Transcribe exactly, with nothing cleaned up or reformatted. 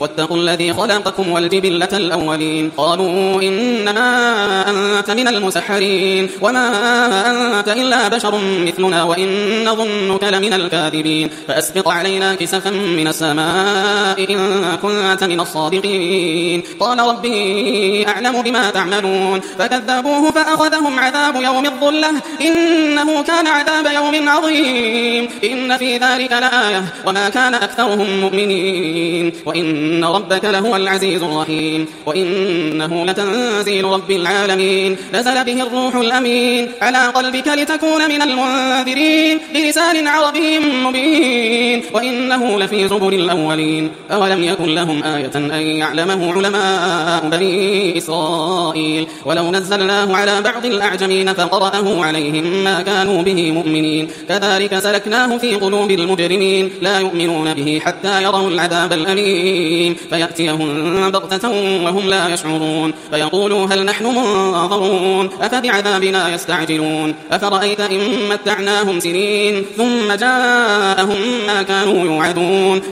واتقوا الذي خلقكم والجبلة الأولين قالوا إنما أنت من المسحرين وما أنت إلا بشر مثلنا وإن نظنك لمن الكاذبين فأسبق علينا كسفا من السماء إن كنت من الصادقين قال ربي أعلم بما تعملون فكذبوه فأخذهم عذاب يوم الظلة إنه كان عذاب يوم عظيم إن في ذلك لآية وما كان أكثرهم مؤمنين وإن ربك لهو العزيز الرحيم وإنه لتنزيل رب العالمين نزل به الروح الأمين على قلبك لتكون من المنذرين بلسان عربي مبين وإنه لفي زبر الأولين أولم يكن لهم آية أن يعلمه علماء بني إسرائيل ولو نزلناه على بعض الأعجمين فقرأه عليهم ما كانوا به مؤمنين كذلك سلكناه في قلوب المجرمين لا يؤمنون به حتى يروا العذاب الأليم فيأتيهم بغتة وهم لا يشعرون فيقولوا هل نحن منظرون أفبعذابنا يستعجلون أفرأيت إن متعناهم سنين ثم جاءهم ما كانوا يوعدون